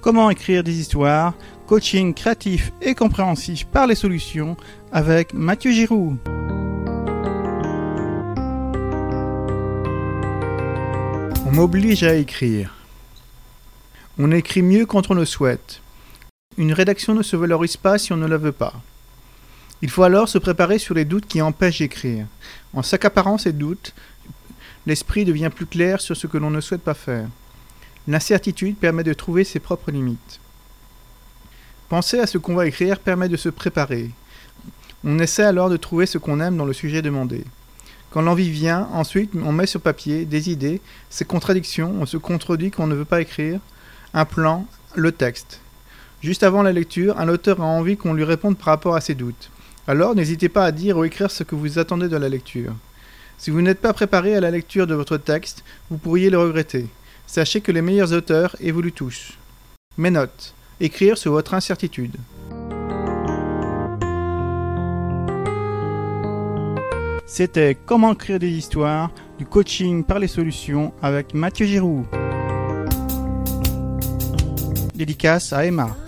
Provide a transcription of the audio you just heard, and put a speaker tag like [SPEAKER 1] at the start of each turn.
[SPEAKER 1] Comment écrire des histoires, coaching créatif et compréhensif par les solutions avec Mathieu Giroux. On m'oblige à écrire. On écrit mieux quand on le souhaite. Une rédaction ne se valorise pas si on ne la veut pas. Il faut alors se préparer sur les doutes qui empêchent d'écrire. En s'accaparant ces doutes, l'esprit devient plus clair sur ce que l'on ne souhaite pas faire. L'incertitude permet de trouver ses propres limites. Penser à ce qu'on va écrire permet de se préparer. On essaie alors de trouver ce qu'on aime dans le sujet demandé. Quand l'envie vient, ensuite on met sur papier des idées, ces contradictions, on se contredit qu'on ne veut pas écrire, un plan, le texte. Juste avant la lecture, un auteur a envie qu'on lui réponde par rapport à ses doutes. Alors n'hésitez pas à dire ou écrire ce que vous attendez de la lecture. Si vous n'êtes pas préparé à la lecture de votre texte, vous pourriez le regretter. Sachez que les meilleurs auteurs évoluent tous. Mes notes. Écrire sur votre incertitude. C'était Comment écrire des histoires, du coaching par les solutions avec Mathieu Giroux. Dédicace à Emma.